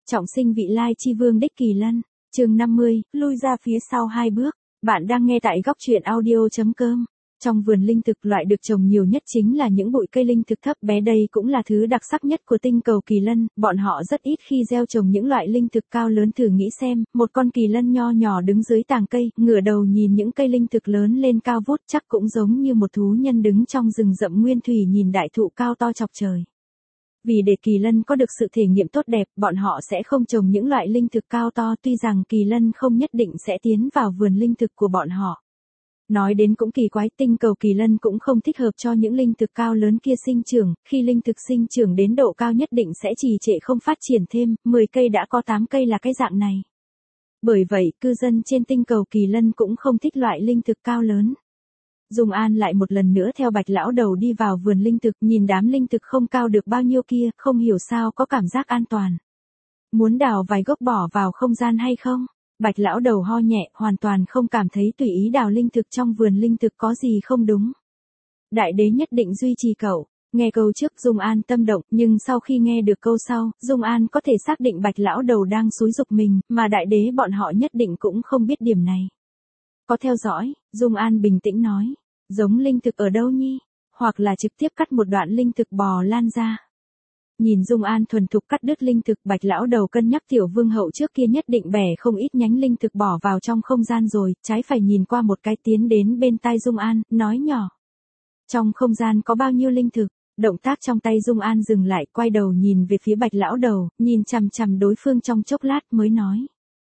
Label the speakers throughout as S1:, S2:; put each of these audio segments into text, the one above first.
S1: Trọng sinh vị lai chi vương đích Kỳ Lân, chương 50, lui ra phía sau 2 bước. Bạn đang nghe tại góc truyện audio.com. Trong vườn linh thực, loại được trồng nhiều nhất chính là những bụi cây linh thực thấp bé, đây cũng là thứ đặc sắc nhất của tinh cầu Kỳ Lân, bọn họ rất ít khi gieo trồng những loại linh thực cao lớn. Thử nghĩ xem, một con kỳ lân nho nhỏ đứng dưới tàng cây, ngửa đầu nhìn những cây linh thực lớn lên cao vút, chắc cũng giống như một thú nhân đứng trong rừng rậm nguyên thủy nhìn đại thụ cao to chọc trời. Vì để kỳ lân có được sự thể nghiệm tốt đẹp, bọn họ sẽ không trồng những loại linh thực cao to, tuy rằng kỳ lân không nhất định sẽ tiến vào vườn linh thực của bọn họ. Nói đến cũng kỳ quái, tinh cầu Kỳ Lân cũng không thích hợp cho những linh thực cao lớn kia sinh trưởng, khi linh thực sinh trưởng đến độ cao nhất định sẽ trì trệ không phát triển thêm, 10 cây đã có 8 cây là cái dạng này. Bởi vậy, cư dân trên tinh cầu Kỳ Lân cũng không thích loại linh thực cao lớn. Dung An lại một lần nữa theo Bạch lão đầu đi vào vườn linh thực, nhìn đám linh thực không cao được bao nhiêu kia, không hiểu sao có cảm giác an toàn. Muốn đào vài gốc bỏ vào không gian hay không? Bạch lão đầu ho nhẹ, hoàn toàn không cảm thấy tùy ý đào linh thực trong vườn linh thực có gì không đúng. Đại đế nhất định duy trì cậu. Nghe câu trước Dung An tâm động, nhưng sau khi nghe được câu sau, Dung An có thể xác định Bạch lão đầu đang xúi giục mình, mà đại đế bọn họ nhất định cũng không biết điểm này. Có theo dõi, Dung An bình tĩnh nói, giống linh thực ở đâu nhi? Hoặc là trực tiếp cắt một đoạn linh thực bò lan ra. Nhìn Dung An thuần thục cắt đứt linh thực, Bạch lão đầu cân nhắc tiểu vương hậu trước kia nhất định bẻ không ít nhánh linh thực bỏ vào trong không gian rồi, trái phải nhìn qua một cái tiến đến bên tai Dung An, nói nhỏ. Trong không gian có bao nhiêu linh thực? Động tác trong tay Dung An dừng lại, quay đầu nhìn về phía Bạch lão đầu, nhìn chằm chằm đối phương trong chốc lát mới nói.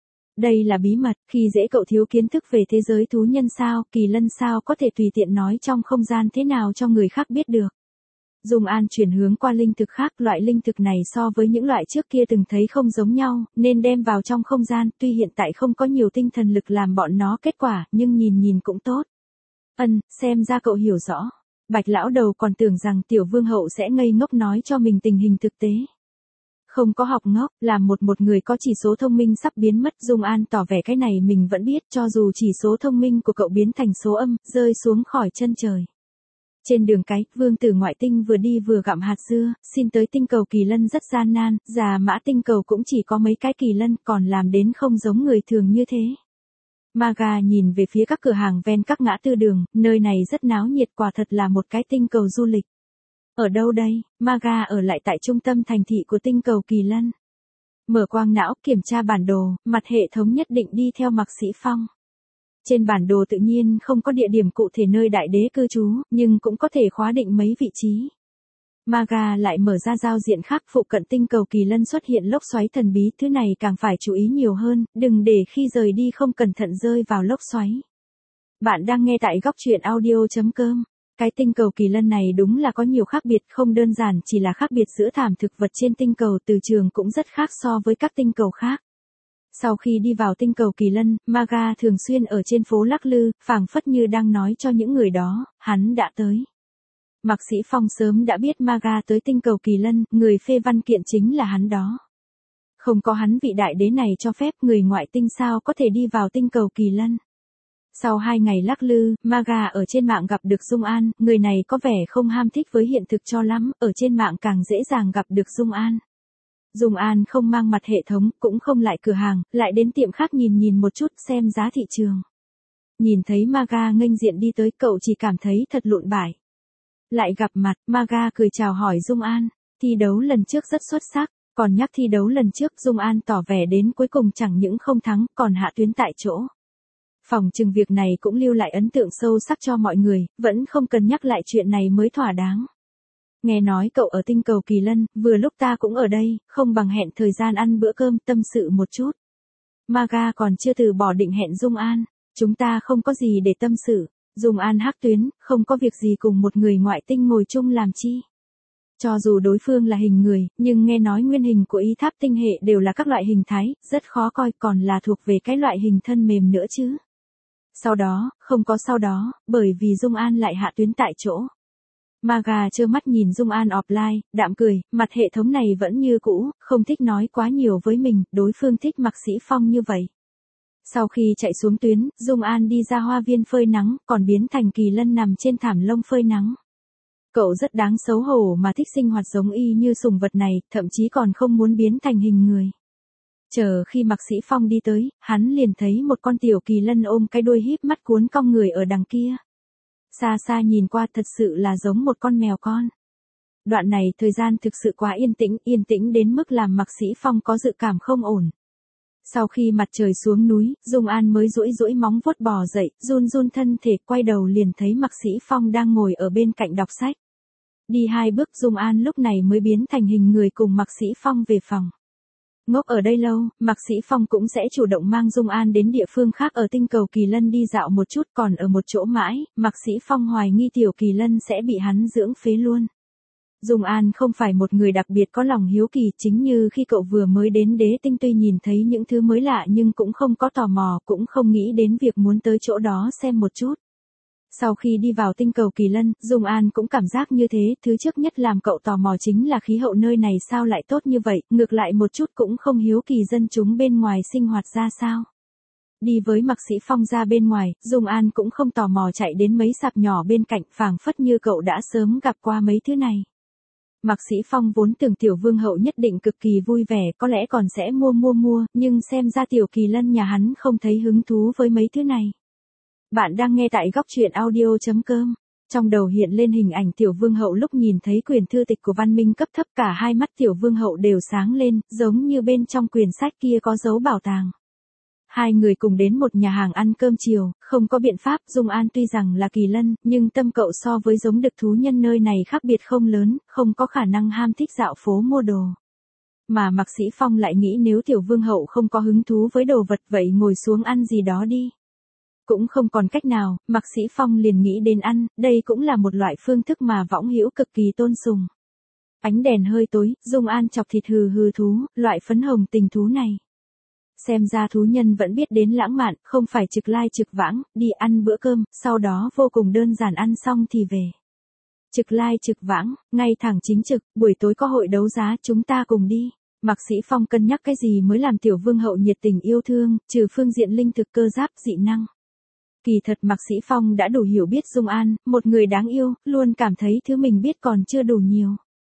S1: Đây là bí mật, khi dễ cậu thiếu kiến thức về thế giới thú nhân sao, Kỳ Lân sao có thể tùy tiện nói trong không gian thế nào cho người khác biết được. Dung An chuyển hướng qua linh thực khác, loại linh thực này so với những loại trước kia từng thấy không giống nhau, nên đem vào trong không gian, tuy hiện tại không có nhiều tinh thần lực làm bọn nó kết quả, nhưng nhìn cũng tốt. Xem ra cậu hiểu rõ. Bạch lão đầu còn tưởng rằng tiểu vương hậu sẽ ngây ngốc nói cho mình tình hình thực tế. Không có học ngốc, làm một người có chỉ số thông minh sắp biến mất. Dung An tỏ vẻ cái này mình vẫn biết, cho dù chỉ số thông minh của cậu biến thành số âm, rơi xuống khỏi chân trời. Trên đường cái, vương tử ngoại tinh vừa đi vừa gặm hạt dưa, xin tới tinh cầu Kỳ Lân rất gian nan, già mã tinh cầu cũng chỉ có mấy cái kỳ lân, còn làm đến không giống người thường như thế. Maga nhìn về phía các cửa hàng ven các ngã tư đường, nơi này rất náo nhiệt, quả thật là một cái tinh cầu du lịch. Ở đâu đây? Maga ở lại tại trung tâm thành thị của tinh cầu Kỳ Lân. Mở quang não, kiểm tra bản đồ, mặt hệ thống nhất định đi theo Mạc Sĩ Phong. Trên bản đồ tự nhiên không có địa điểm cụ thể nơi đại đế cư trú, nhưng cũng có thể khóa định mấy vị trí. Maga lại mở ra giao diện khác, phụ cận tinh cầu Kỳ Lân xuất hiện lốc xoáy thần bí, thứ này càng phải chú ý nhiều hơn, đừng để khi rời đi không cẩn thận rơi vào lốc xoáy. Bạn đang nghe tại góc truyện audio.com. Cái tinh cầu Kỳ Lân này đúng là có nhiều khác biệt, không đơn giản chỉ là khác biệt giữa thảm thực vật trên tinh cầu, từ trường cũng rất khác so với các tinh cầu khác. Sau khi đi vào tinh cầu Kỳ Lân, Maga thường xuyên ở trên phố lắc lư, phảng phất như đang nói cho những người đó, hắn đã tới. Mạc Sĩ Phong sớm đã biết Maga tới tinh cầu Kỳ Lân, người phê văn kiện chính là hắn đó. Không có hắn vị đại đế này cho phép, người ngoại tinh sao có thể đi vào tinh cầu Kỳ Lân. Sau 2 ngày lắc lư, Maga ở trên mạng gặp được Dung An, người này có vẻ không ham thích với hiện thực cho lắm, ở trên mạng càng dễ dàng gặp được Dung An. Dung An không mang mặt hệ thống, cũng không lại cửa hàng, lại đến tiệm khác nhìn một chút xem giá thị trường. Nhìn thấy Maga nghênh diện đi tới, cậu chỉ cảm thấy thật lụn bại. Lại gặp mặt, Maga cười chào hỏi Dung An, thi đấu lần trước rất xuất sắc, còn nhắc thi đấu lần trước Dung An tỏ vẻ đến cuối cùng chẳng những không thắng, còn hạ tuyến tại chỗ. Phòng chừng việc này cũng lưu lại ấn tượng sâu sắc cho mọi người, vẫn không cần nhắc lại chuyện này mới thỏa đáng. Nghe nói cậu ở tinh cầu Kỳ Lân, vừa lúc ta cũng ở đây, không bằng hẹn thời gian ăn bữa cơm tâm sự một chút. Maga còn chưa từ bỏ định hẹn Dung An, chúng ta không có gì để tâm sự. Dung An hắc tuyến, không có việc gì cùng một người ngoại tinh ngồi chung làm chi. Cho dù đối phương là hình người, nhưng nghe nói nguyên hình của y tháp tinh hệ đều là các loại hình thái, rất khó coi, còn là thuộc về cái loại hình thân mềm nữa chứ. Sau đó, không có sau đó, bởi vì Dung An lại hạ tuyến tại chỗ. Maga trơ mắt nhìn Dung An offline, đạm cười, mặt hệ thống này vẫn như cũ, không thích nói quá nhiều với mình, đối phương thích Mạc Sĩ Phong như vậy. Sau khi chạy xuống tuyến, Dung An đi ra hoa viên phơi nắng, còn biến thành kỳ lân nằm trên thảm lông phơi nắng. Cậu rất đáng xấu hổ mà thích sinh hoạt giống y như sùng vật này, thậm chí còn không muốn biến thành hình người. Chờ khi Mạc Sĩ Phong đi tới, hắn liền thấy một con tiểu kỳ lân ôm cái đuôi híp mắt cuốn cong người ở đằng kia. Xa xa nhìn qua thật sự là giống một con mèo con. Đoạn này thời gian thực sự quá yên tĩnh đến mức làm Mạc Sĩ Phong có dự cảm không ổn. Sau khi mặt trời xuống núi, Dung An mới duỗi móng vuốt bò dậy, run thân thể, quay đầu liền thấy Mạc Sĩ Phong đang ngồi ở bên cạnh đọc sách. Đi 2 bước Dung An lúc này mới biến thành hình người cùng Mạc Sĩ Phong về phòng. Ngốc ở đây lâu, Mạc Sĩ Phong cũng sẽ chủ động mang Dung An đến địa phương khác ở tinh cầu Kỳ Lân đi dạo một chút, còn ở một chỗ mãi, Mạc Sĩ Phong hoài nghi tiểu Kỳ Lân sẽ bị hắn dưỡng phế luôn. Dung An không phải một người đặc biệt có lòng hiếu kỳ, chính như khi cậu vừa mới đến đế tinh tuy nhìn thấy những thứ mới lạ nhưng cũng không có tò mò, cũng không nghĩ đến việc muốn tới chỗ đó xem một chút. Sau khi đi vào tinh cầu Kỳ Lân, Dung An cũng cảm giác như thế, thứ trước nhất làm cậu tò mò chính là khí hậu nơi này sao lại tốt như vậy, ngược lại một chút cũng không hiếu kỳ dân chúng bên ngoài sinh hoạt ra sao. Đi với Mạc Sĩ Phong ra bên ngoài, Dung An cũng không tò mò chạy đến mấy sạp nhỏ bên cạnh, phảng phất như cậu đã sớm gặp qua mấy thứ này. Mạc Sĩ Phong vốn tưởng Tiểu Vương hậu nhất định cực kỳ vui vẻ, có lẽ còn sẽ mua, nhưng xem ra Tiểu Kỳ Lân nhà hắn không thấy hứng thú với mấy thứ này. Bạn đang nghe tại góc truyện audio.com. Trong đầu hiện lên hình ảnh Tiểu Vương hậu lúc nhìn thấy quyển thư tịch của văn minh cấp thấp, cả hai mắt Tiểu Vương hậu đều sáng lên, giống như bên trong quyển sách kia có dấu bảo tàng. Hai người cùng đến một nhà hàng ăn cơm chiều, không có biện pháp, Dung An tuy rằng là kỳ lân, nhưng tâm cậu so với giống đực thú nhân nơi này khác biệt không lớn, không có khả năng ham thích dạo phố mua đồ. Mà Mạc Sĩ Phong lại nghĩ nếu Tiểu Vương hậu không có hứng thú với đồ vật vậy ngồi xuống ăn gì đó đi. Cũng không còn cách nào, Mạc Sĩ Phong liền nghĩ đến ăn, đây cũng là một loại phương thức mà võng hữu cực kỳ tôn sùng. Ánh đèn hơi tối, Dung An chọc thịt hừ thú, loại phấn hồng tình thú này. Xem ra thú nhân vẫn biết đến lãng mạn, không phải trực lai trực vãng, đi ăn bữa cơm, sau đó vô cùng đơn giản ăn xong thì về. Trực lai trực vãng, ngay thẳng chính trực, buổi tối có hội đấu giá chúng ta cùng đi. Mạc Sĩ Phong cân nhắc cái gì mới làm Tiểu Vương hậu nhiệt tình yêu thương, trừ phương diện linh thực cơ giáp dị năng. Kỳ thật Mạc Sĩ Phong đã đủ hiểu biết Dung An, một người đáng yêu, luôn cảm thấy thứ mình biết còn chưa đủ nhiều.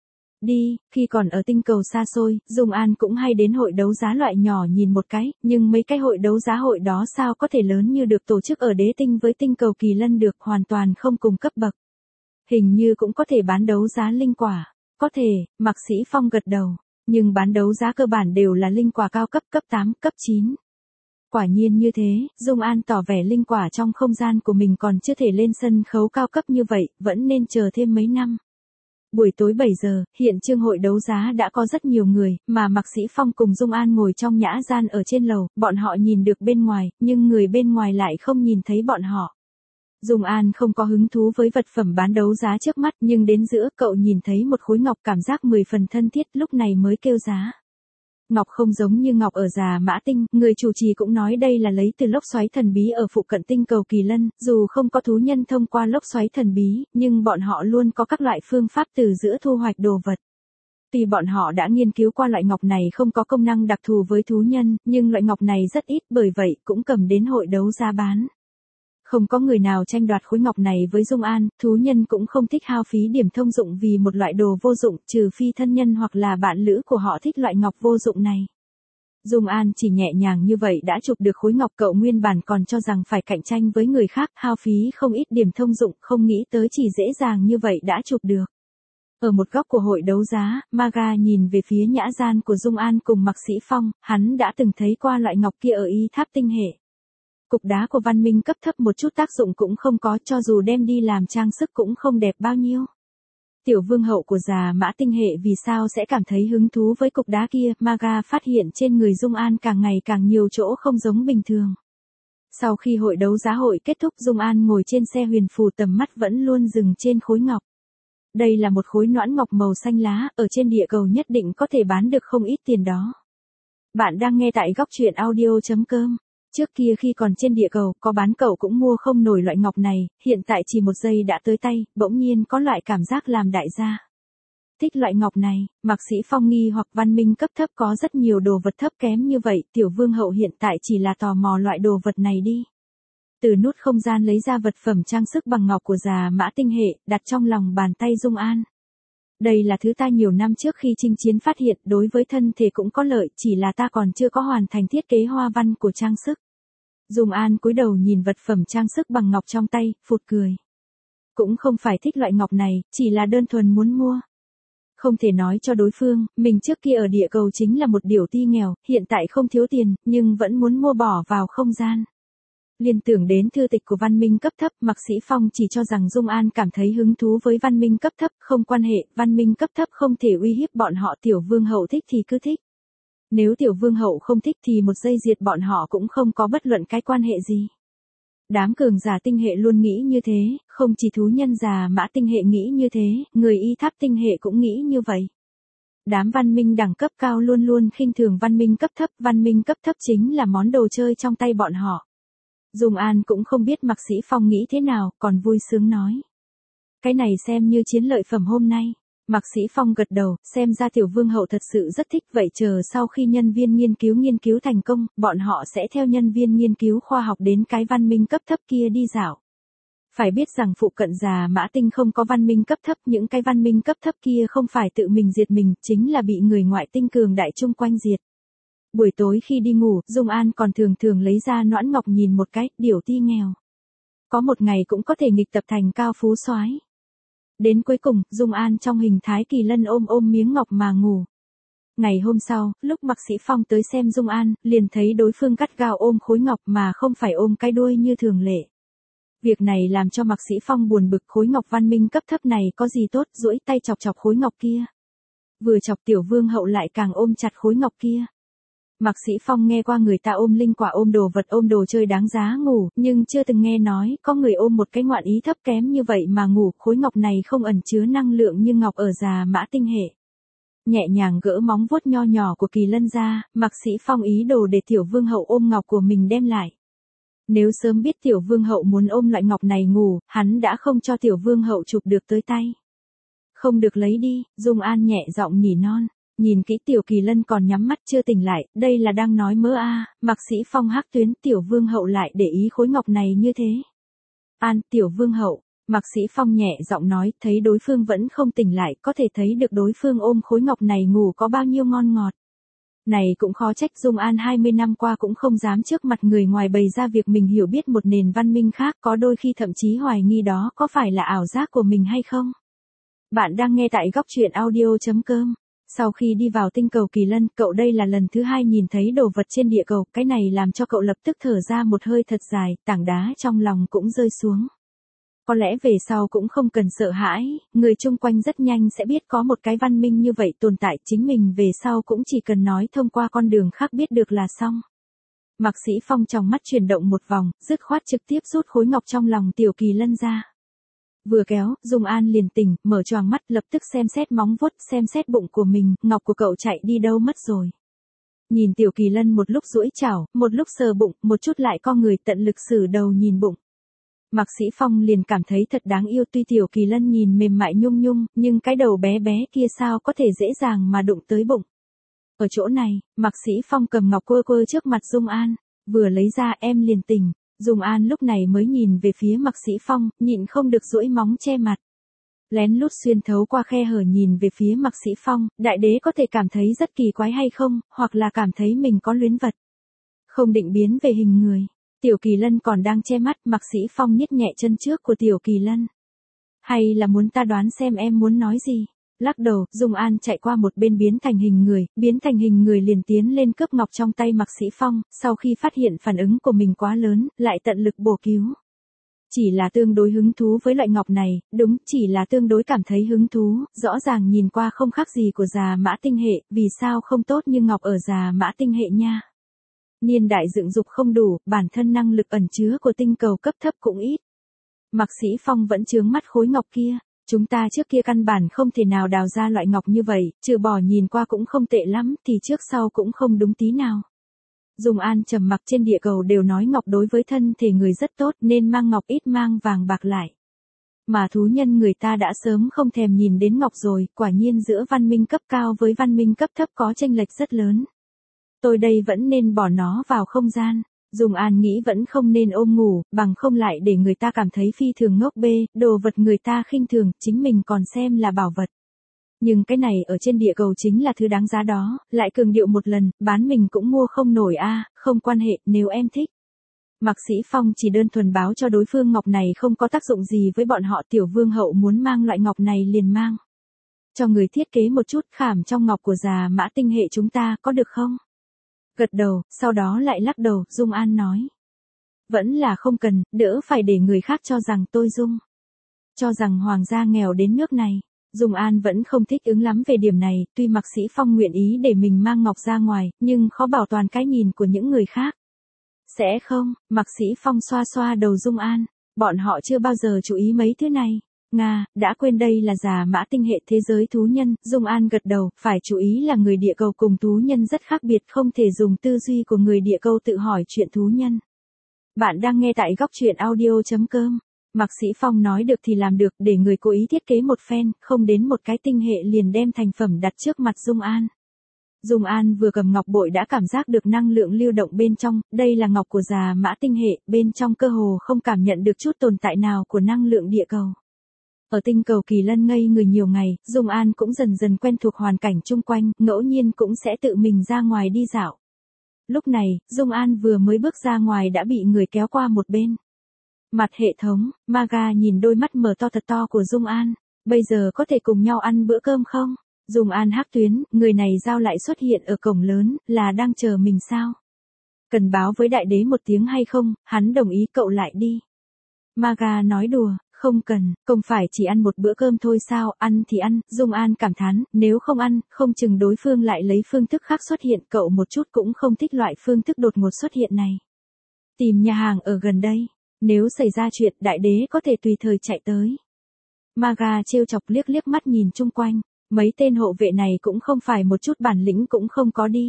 S1: Đi, khi còn ở tinh cầu xa xôi, Dung An cũng hay đến hội đấu giá loại nhỏ nhìn một cái, nhưng mấy cái hội đấu giá hội đó sao có thể lớn như được tổ chức ở đế tinh với tinh cầu Kỳ Lân được, hoàn toàn không cùng cấp bậc. Hình như cũng có thể bán đấu giá linh quả. Có thể, Mạc Sĩ Phong gật đầu, nhưng bán đấu giá cơ bản đều là linh quả cao cấp, cấp 8, cấp 9. Quả nhiên như thế, Dung An tỏ vẻ linh quả trong không gian của mình còn chưa thể lên sân khấu cao cấp như vậy, vẫn nên chờ thêm mấy năm. Buổi tối 7 giờ, hiện trường hội đấu giá đã có rất nhiều người, mà Mạc Sĩ Phong cùng Dung An ngồi trong nhã gian ở trên lầu, bọn họ nhìn được bên ngoài, nhưng người bên ngoài lại không nhìn thấy bọn họ. Dung An không có hứng thú với vật phẩm bán đấu giá trước mắt, nhưng đến giữa cậu nhìn thấy một khối ngọc, cảm giác 10 phần thân thiết, lúc này mới kêu giá. Ngọc không giống như ngọc ở Già Mã Tinh, người chủ trì cũng nói đây là lấy từ lốc xoáy thần bí ở phụ cận tinh cầu Kỳ Lân, dù không có thú nhân thông qua lốc xoáy thần bí, nhưng bọn họ luôn có các loại phương pháp từ giữa thu hoạch đồ vật. Tuy bọn họ đã nghiên cứu qua loại ngọc này không có công năng đặc thù với thú nhân, nhưng loại ngọc này rất ít, bởi vậy cũng cầm đến hội đấu giá bán. Không có người nào tranh đoạt khối ngọc này với Dung An, thú nhân cũng không thích hao phí điểm thông dụng vì một loại đồ vô dụng, trừ phi thân nhân hoặc là bạn lữ của họ thích loại ngọc vô dụng này. Dung An chỉ nhẹ nhàng như vậy đã chụp được khối ngọc, cậu nguyên bản còn cho rằng phải cạnh tranh với người khác, hao phí không ít điểm thông dụng, không nghĩ tới chỉ dễ dàng như vậy đã chụp được. Ở một góc của hội đấu giá, Maga nhìn về phía nhã gian của Dung An cùng Mạc Sĩ Phong, hắn đã từng thấy qua loại ngọc kia ở Y Tháp tinh hệ. Cục đá của văn minh cấp thấp một chút tác dụng cũng không có, cho dù đem đi làm trang sức cũng không đẹp bao nhiêu. Tiểu Vương hậu của Già Mã tinh hệ vì sao sẽ cảm thấy hứng thú với cục đá kia, Maga phát hiện trên người Dung An càng ngày càng nhiều chỗ không giống bình thường. Sau khi hội đấu giá hội kết thúc, Dung An ngồi trên xe huyền phù, tầm mắt vẫn luôn dừng trên khối ngọc. Đây là một khối noãn ngọc màu xanh lá, ở trên địa cầu nhất định có thể bán được không ít tiền đó. Bạn đang nghe tại góc truyện audio.com. Trước kia khi còn trên địa cầu, có bán cậu cũng mua không nổi loại ngọc này, hiện tại chỉ một giây đã tới tay, bỗng nhiên có loại cảm giác làm đại gia. Thích loại ngọc này, Mạc Sĩ Phong nghi hoặc văn minh cấp thấp có rất nhiều đồ vật thấp kém như vậy, Tiểu Vương hậu hiện tại chỉ là tò mò loại đồ vật này đi. Từ nút không gian lấy ra vật phẩm trang sức bằng ngọc của Già Mã tinh hệ, đặt trong lòng bàn tay Dung An. Đây là thứ ta nhiều năm trước khi chinh chiến phát hiện, đối với thân thể cũng có lợi, chỉ là ta còn chưa có hoàn thành thiết kế hoa văn của trang sức. Dung An cúi đầu nhìn vật phẩm trang sức bằng ngọc trong tay, phụt cười. Cũng không phải thích loại ngọc này, chỉ là đơn thuần muốn mua. Không thể nói cho đối phương, mình trước kia ở địa cầu chính là một điểu ti nghèo, hiện tại không thiếu tiền, nhưng vẫn muốn mua bỏ vào không gian. Liên tưởng đến thư tịch của văn minh cấp thấp, Mạc Sĩ Phong chỉ cho rằng Dung An cảm thấy hứng thú với văn minh cấp thấp, không quan hệ, văn minh cấp thấp không thể uy hiếp bọn họ, tiểu vương hậu thích thì cứ thích. Nếu tiểu vương hậu không thích thì một giây diệt bọn họ cũng không có bất luận cái quan hệ gì. Đám cường giả tinh hệ luôn nghĩ như thế, không chỉ thú nhân già mã tinh hệ nghĩ như thế, người y tháp tinh hệ cũng nghĩ như vậy. Đám văn minh đẳng cấp cao luôn luôn khinh thường văn minh cấp thấp chính là món đồ chơi trong tay bọn họ. Dung An cũng không biết Mạc Sĩ Phong nghĩ thế nào, còn vui sướng nói. Cái này xem như chiến lợi phẩm hôm nay. Mạc Sĩ Phong gật đầu, xem ra tiểu vương hậu thật sự rất thích, vậy chờ sau khi nhân viên nghiên cứu thành công, bọn họ sẽ theo nhân viên nghiên cứu khoa học đến cái văn minh cấp thấp kia đi dạo. Phải biết rằng phụ cận già mã tinh không có văn minh cấp thấp, những cái văn minh cấp thấp kia không phải tự mình diệt mình, chính là bị người ngoại tinh cường đại chung quanh diệt. Buổi tối khi đi ngủ, Dung An còn thường lấy ra noãn ngọc nhìn một cái, điểu ti nghèo. Có một ngày cũng có thể nghịch tập thành cao phú soái. Đến cuối cùng, Dung An trong hình thái kỳ lân ôm miếng ngọc mà ngủ. Ngày hôm sau, lúc Mạc Sĩ Phong tới xem Dung An, liền thấy đối phương gắt gao ôm khối ngọc mà không phải ôm cái đuôi như thường lệ. Việc này làm cho Mạc Sĩ Phong buồn bực, khối ngọc văn minh cấp thấp này có gì tốt, duỗi tay chọc khối ngọc kia. Vừa chọc tiểu vương hậu lại càng ôm chặt khối ngọc kia. Mạc Sĩ Phong nghe qua người ta ôm linh quả, ôm đồ vật, ôm đồ chơi đáng giá ngủ, nhưng chưa từng nghe nói có người ôm một cái ngoạn ý thấp kém như vậy mà ngủ. Khối ngọc này không ẩn chứa năng lượng như ngọc ở già mã tinh hệ. Nhẹ nhàng gỡ móng vuốt nho nhỏ của kỳ lân ra, Mạc Sĩ Phong ý đồ để tiểu vương hậu ôm ngọc của mình đem lại. Nếu sớm biết tiểu vương hậu muốn ôm loại ngọc này ngủ, hắn đã không cho tiểu vương hậu chụp được tới tay. Không được lấy đi, Dung An nhẹ giọng nỉ non. Nhìn kỹ tiểu kỳ lân còn nhắm mắt chưa tỉnh lại, đây là đang nói mơ a. Mạc Sĩ Phong hắc tuyến, tiểu vương hậu lại để ý khối ngọc này như thế. An, tiểu vương hậu, Mạc Sĩ Phong nhẹ giọng nói, thấy đối phương vẫn không tỉnh lại, có thể thấy được đối phương ôm khối ngọc này ngủ có bao nhiêu ngon ngọt. Này cũng khó trách Dung An 20 năm qua cũng không dám trước mặt người ngoài bày ra việc mình hiểu biết một nền văn minh khác, có đôi khi thậm chí hoài nghi đó có phải là ảo giác của mình hay không. Bạn đang nghe tại góc truyện audio.com. Sau khi đi vào tinh cầu Kỳ Lân, cậu đây là lần thứ 2 nhìn thấy đồ vật trên địa cầu, cái này làm cho cậu lập tức thở ra một hơi thật dài, tảng đá trong lòng cũng rơi xuống. Có lẽ về sau cũng không cần sợ hãi, người chung quanh rất nhanh sẽ biết có một cái văn minh như vậy tồn tại, chính mình về sau cũng chỉ cần nói thông qua con đường khác biết được là xong. Mạc Sĩ Phong trong mắt chuyển động một vòng, dứt khoát trực tiếp rút khối ngọc trong lòng tiểu Kỳ Lân ra. Vừa kéo, Dung An liền tỉnh, mở choàng mắt, lập tức xem xét móng vuốt, xem xét bụng của mình, ngọc của cậu chạy đi đâu mất rồi. Nhìn tiểu Kỳ Lân một lúc duỗi chảo, một lúc sờ bụng, một chút lại co người tận lực sử đầu nhìn bụng. Mạc Sĩ Phong liền cảm thấy thật đáng yêu, tuy tiểu Kỳ Lân nhìn mềm mại nhung, nhưng cái đầu bé bé kia sao có thể dễ dàng mà đụng tới bụng. Ở chỗ này, Mạc Sĩ Phong cầm ngọc quơ trước mặt Dung An, vừa lấy ra em liền tỉnh. Dung An lúc này mới nhìn về phía Mạc Sĩ Phong, nhịn không được duỗi móng che mặt. Lén lút xuyên thấu qua khe hở nhìn về phía Mạc Sĩ Phong, đại đế có thể cảm thấy rất kỳ quái hay không, hoặc là cảm thấy mình có luyến vật. Không định biến về hình người. Tiểu Kỳ Lân còn đang che mắt, Mạc Sĩ Phong nhích nhẹ chân trước của tiểu Kỳ Lân. Hay là muốn ta đoán xem em muốn nói gì? Lắc đầu, Dung An chạy qua một bên biến thành hình người liền tiến lên cướp ngọc trong tay Mạc Sĩ Phong, sau khi phát hiện phản ứng của mình quá lớn, lại tận lực bổ cứu. Chỉ là tương đối hứng thú với loại ngọc này, đúng, chỉ là tương đối cảm thấy hứng thú, rõ ràng nhìn qua không khác gì của già mã tinh hệ, vì sao không tốt như ngọc ở già mã tinh hệ nha. Niên đại dựng dục không đủ, bản thân năng lực ẩn chứa của tinh cầu cấp thấp cũng ít. Mạc Sĩ Phong vẫn chướng mắt khối ngọc kia. Chúng ta trước kia căn bản không thể nào đào ra loại ngọc như vậy, trừ bỏ nhìn qua cũng không tệ lắm, thì trước sau cũng không đúng tí nào. Dung An trầm mặc, trên địa cầu đều nói ngọc đối với thân thể người rất tốt nên mang ngọc ít mang vàng bạc lại. Mà thú nhân người ta đã sớm không thèm nhìn đến ngọc rồi, quả nhiên giữa văn minh cấp cao với văn minh cấp thấp có chênh lệch rất lớn. Tôi đây vẫn nên bỏ nó vào không gian. Dung An nghĩ vẫn không nên ôm ngủ, bằng không lại để người ta cảm thấy phi thường ngốc bê, đồ vật người ta khinh thường, chính mình còn xem là bảo vật. Nhưng cái này ở trên địa cầu chính là thứ đáng giá đó, lại cường điệu một lần, bán mình cũng mua không nổi a, không quan hệ, nếu em thích. Mạc Sĩ Phong chỉ đơn thuần báo cho đối phương ngọc này không có tác dụng gì với bọn họ, tiểu vương hậu muốn mang loại ngọc này liền mang. Cho người thiết kế một chút khảm trong ngọc của già Mã tinh hệ chúng ta có được không? Gật đầu, sau đó lại lắc đầu, Dung An nói. Vẫn là không cần, đỡ phải để người khác cho rằng tôi cho rằng hoàng gia nghèo đến nước này. Dung An vẫn không thích ứng lắm về điểm này, tuy Mạc Sĩ Phong nguyện ý để mình mang ngọc ra ngoài, nhưng khó bảo toàn cái nhìn của những người khác. Sẽ không, Mạc Sĩ Phong xoa xoa đầu Dung An, bọn họ chưa bao giờ chú ý mấy thứ này. Nga, đã quên đây là già Mã tinh hệ thế giới thú nhân, Dung An gật đầu, phải chú ý là người địa cầu cùng thú nhân rất khác biệt, không thể dùng tư duy của người địa cầu tự hỏi chuyện thú nhân. Bạn đang nghe tại góc truyện audio.com. Mạc Sĩ Phong nói được thì làm được, để người cố ý thiết kế một phen, không đến một cái tinh hệ liền đem thành phẩm đặt trước mặt Dung An. Dung An vừa cầm ngọc bội đã cảm giác được năng lượng lưu động bên trong, đây là ngọc của già Mã tinh hệ, bên trong cơ hồ không cảm nhận được chút tồn tại nào của năng lượng địa cầu. Ở tinh cầu Kỳ Lân ngây người nhiều ngày, Dung An cũng dần dần quen thuộc hoàn cảnh chung quanh, ngẫu nhiên cũng sẽ tự mình ra ngoài đi dạo. Lúc này, Dung An vừa mới bước ra ngoài đã bị người kéo qua một bên. Mặt hệ thống, Maga nhìn đôi mắt mở to thật to của Dung An, bây giờ có thể cùng nhau ăn bữa cơm không? Dung An hắc tuyến, người này giao lại xuất hiện ở cổng lớn, là đang chờ mình sao? Cần báo với đại đế một tiếng hay không, hắn đồng ý cậu lại đi. Maga nói đùa, không cần, không phải chỉ ăn một bữa cơm thôi sao, ăn thì ăn, Dung An cảm thán, nếu không ăn, không chừng đối phương lại lấy phương thức khác xuất hiện, cậu một chút cũng không thích loại phương thức đột ngột xuất hiện này. Tìm nhà hàng ở gần đây, nếu xảy ra chuyện đại đế có thể tùy thời chạy tới. Maga trêu chọc liếc liếc mắt nhìn chung quanh, mấy tên hộ vệ này cũng không phải một chút bản lĩnh cũng không có đi.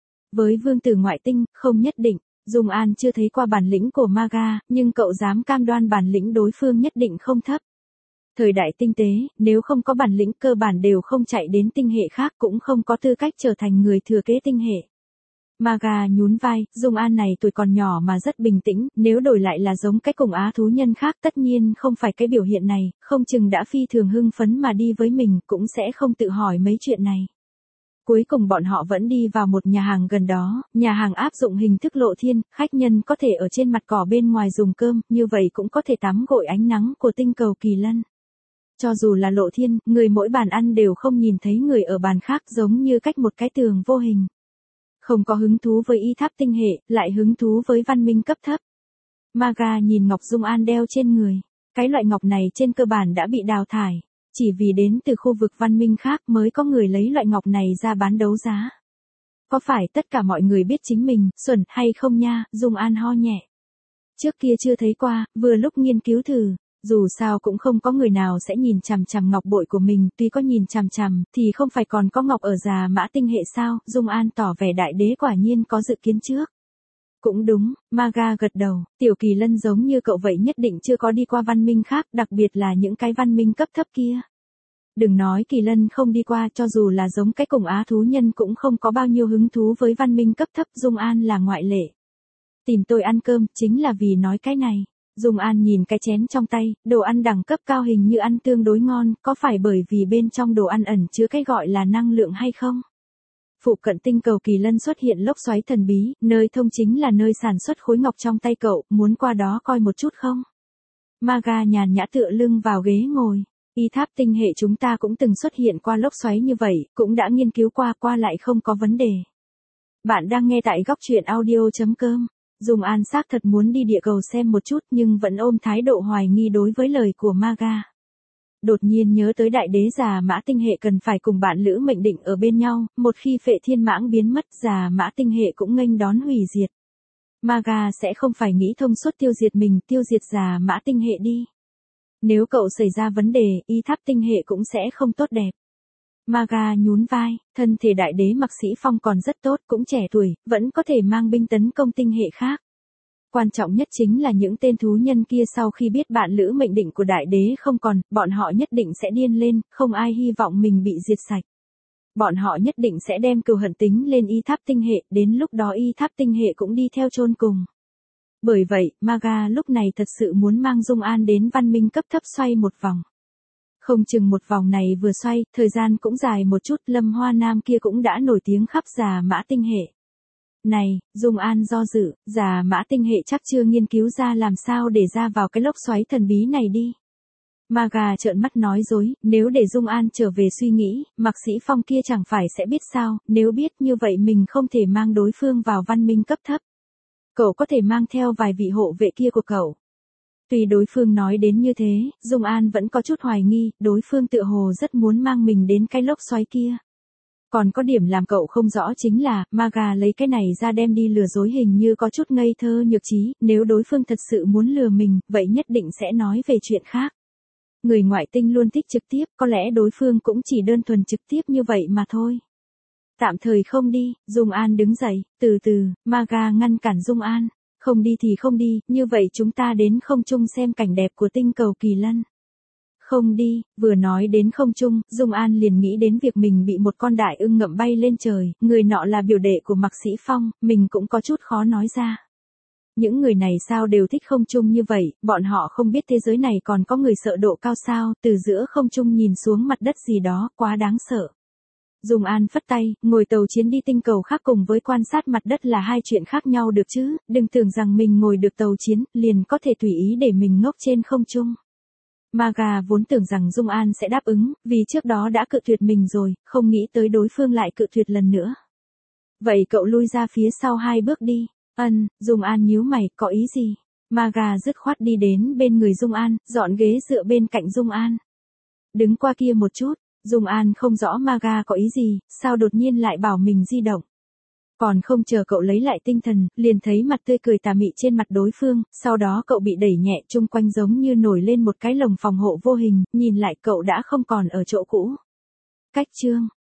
S1: Với vương tử ngoại tinh, không nhất định. Dung An chưa thấy qua bản lĩnh của Maga, nhưng cậu dám cam đoan bản lĩnh đối phương nhất định không thấp. Thời đại tinh tế, nếu không có bản lĩnh cơ bản đều không chạy đến tinh hệ khác, cũng không có tư cách trở thành người thừa kế tinh hệ. Maga nhún vai, Dung An này tuổi còn nhỏ mà rất bình tĩnh, nếu đổi lại là giống cái cùng á thú nhân khác tất nhiên không phải cái biểu hiện này, không chừng đã phi thường hưng phấn mà đi với mình, cũng sẽ không tự hỏi mấy chuyện này. Cuối cùng bọn họ vẫn đi vào một nhà hàng gần đó, nhà hàng áp dụng hình thức lộ thiên, khách nhân có thể ở trên mặt cỏ bên ngoài dùng cơm, như vậy cũng có thể tắm gội ánh nắng của tinh cầu Kỳ Lân. Cho dù là lộ thiên, người mỗi bàn ăn đều không nhìn thấy người ở bàn khác, giống như cách một cái tường vô hình. Không có hứng thú với y tháp tinh hệ, lại hứng thú với văn minh cấp thấp. Maga nhìn ngọc Dung An đeo trên người, cái loại ngọc này trên cơ bản đã bị đào thải. Chỉ vì đến từ khu vực văn minh khác mới có người lấy loại ngọc này ra bán đấu giá. Có phải tất cả mọi người biết chính mình, xuẩn hay không nha, Dung An ho nhẹ. Trước kia chưa thấy qua, vừa lúc nghiên cứu thử, dù sao cũng không có người nào sẽ nhìn chằm chằm ngọc bội của mình, tuy có nhìn chằm chằm, thì không phải còn có ngọc ở già Mã tinh hệ sao, Dung An tỏ vẻ đại đế quả nhiên có dự kiến trước. Cũng đúng, Maga gật đầu, tiểu Kỳ Lân giống như cậu vậy nhất định chưa có đi qua văn minh khác, đặc biệt là những cái văn minh cấp thấp kia. Đừng nói Kỳ Lân không đi qua, cho dù là giống cái cùng á thú nhân cũng không có bao nhiêu hứng thú với văn minh cấp thấp, Dung An là ngoại lệ. Tìm tôi ăn cơm, chính là vì nói cái này. Dung An nhìn cái chén trong tay, đồ ăn đẳng cấp cao hình như ăn tương đối ngon, có phải bởi vì bên trong đồ ăn ẩn chứa cái gọi là năng lượng hay không? Phụ cận tinh cầu Kỳ Lân xuất hiện lốc xoáy thần bí, nơi thông chính là nơi sản xuất khối ngọc trong tay cậu, muốn qua đó coi một chút không? Maga nhàn nhã tựa lưng vào ghế ngồi. Y tháp tinh hệ chúng ta cũng từng xuất hiện qua lốc xoáy như vậy, cũng đã nghiên cứu qua lại không có vấn đề. Bạn đang nghe tại góc truyện audio.com. Dung An xác thật muốn đi địa cầu xem một chút nhưng vẫn ôm thái độ hoài nghi đối với lời của Maga. Đột nhiên nhớ tới đại đế già Mã tinh hệ cần phải cùng bạn lữ mệnh định ở bên nhau, một khi Phệ Thiên Mãng biến mất già Mã tinh hệ cũng nghênh đón hủy diệt. Maga sẽ không phải nghĩ thông suốt tiêu diệt mình, tiêu diệt già Mã tinh hệ đi. Nếu cậu xảy ra vấn đề, y tháp tinh hệ cũng sẽ không tốt đẹp. Maga nhún vai, thân thể đại đế Mạc Sĩ Phong còn rất tốt, cũng trẻ tuổi, vẫn có thể mang binh tấn công tinh hệ khác. Quan trọng nhất chính là những tên thú nhân kia sau khi biết bạn lữ mệnh định của đại đế không còn, bọn họ nhất định sẽ điên lên, không ai hy vọng mình bị diệt sạch. Bọn họ nhất định sẽ đem cừu hận tính lên y tháp tinh hệ, đến lúc đó y tháp tinh hệ cũng đi theo chôn cùng. Bởi vậy, Maga lúc này thật sự muốn mang Dung An đến văn minh cấp thấp xoay một vòng. Không chừng một vòng này vừa xoay, thời gian cũng dài một chút, Lâm Hoa Nam kia cũng đã nổi tiếng khắp Già Mã Tinh hệ. Này, Dung An do dự, Già Mã Tinh hệ chắc chưa nghiên cứu ra làm sao để ra vào cái lốc xoáy thần bí này đi. Ma gà trợn mắt nói dối, nếu để Dung An trở về suy nghĩ, Mạc Sĩ Phong kia chẳng phải sẽ biết sao, nếu biết như vậy mình không thể mang đối phương vào văn minh cấp thấp. Cậu có thể mang theo vài vị hộ vệ kia của cậu. Tuy đối phương nói đến như thế, Dung An vẫn có chút hoài nghi, đối phương tựa hồ rất muốn mang mình đến cái lốc xoáy kia. Còn có điểm làm cậu không rõ chính là, ma gà lấy cái này ra đem đi lừa dối hình như có chút ngây thơ nhược trí, nếu đối phương thật sự muốn lừa mình, vậy nhất định sẽ nói về chuyện khác. Người ngoại tinh luôn thích trực tiếp, có lẽ đối phương cũng chỉ đơn thuần trực tiếp như vậy mà thôi. Tạm thời không đi, Dung An đứng dậy, từ từ, ma gà ngăn cản Dung An. Không đi thì không đi, như vậy chúng ta đến không trung xem cảnh đẹp của tinh cầu Kỳ Lân. Không đi, vừa nói đến không trung, Dung An liền nghĩ đến việc mình bị một con đại ưng ngậm bay lên trời, người nọ là biểu đệ của Mạc Sĩ Phong, mình cũng có chút khó nói ra. Những người này sao đều thích không trung như vậy, bọn họ không biết thế giới này còn có người sợ độ cao sao, từ giữa không trung nhìn xuống mặt đất gì đó, quá đáng sợ. Dung An phất tay, ngồi tàu chiến đi tinh cầu khác cùng với quan sát mặt đất là hai chuyện khác nhau được chứ, đừng tưởng rằng mình ngồi được tàu chiến, liền có thể tùy ý để mình ngốc trên không trung. Ma gà vốn tưởng rằng Dung An sẽ đáp ứng, vì trước đó đã cự tuyệt mình rồi, không nghĩ tới đối phương lại cự tuyệt lần nữa. Vậy cậu lui ra phía sau 2 bước đi. Dung An nhíu mày, có ý gì? Ma gà dứt khoát đi đến bên người Dung An, dọn ghế dựa bên cạnh Dung An. Đứng qua kia một chút, Dung An không rõ ma gà có ý gì, sao đột nhiên lại bảo mình di động. Còn không chờ cậu lấy lại tinh thần, liền thấy mặt tươi cười tà mị trên mặt đối phương, sau đó cậu bị đẩy nhẹ chung quanh giống như nổi lên một cái lồng phòng hộ vô hình, nhìn lại cậu đã không còn ở chỗ cũ. Cách chương